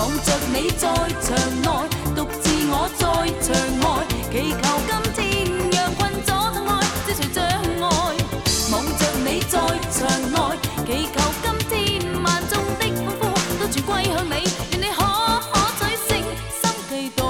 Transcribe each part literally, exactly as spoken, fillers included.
望着你在場內，獨自我在場外，祈求今天讓困阻疼愛消除障礙。望着你在場內，祈求今天萬眾的歡呼都全歸向你，願你可可取勝，心期待。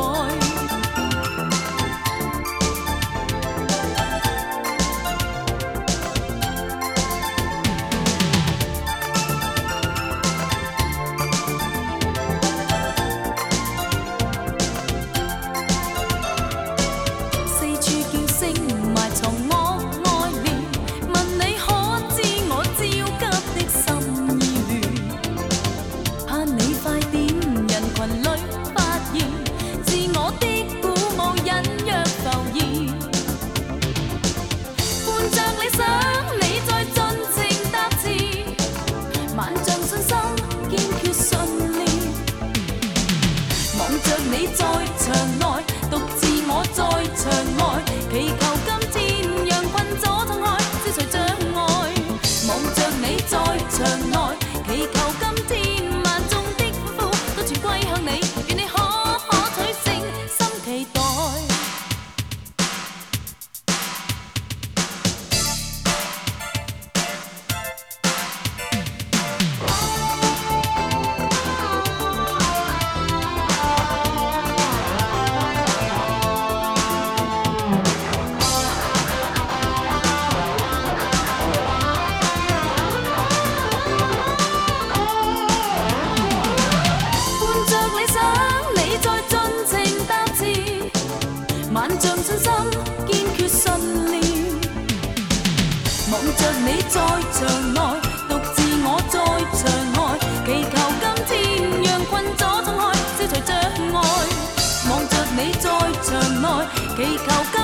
你在場內，獨自我在場外，祈求今天讓困阻疼愛消除障礙。望着你在場內，祈求今天萬眾的歡呼都全歸向你，願你可可取勝，心期待。萬丈信心，堅決信念。望着你在場內，獨自我在場外，祈求今天讓困阻疼愛消除障礙。望着你在場內，祈求今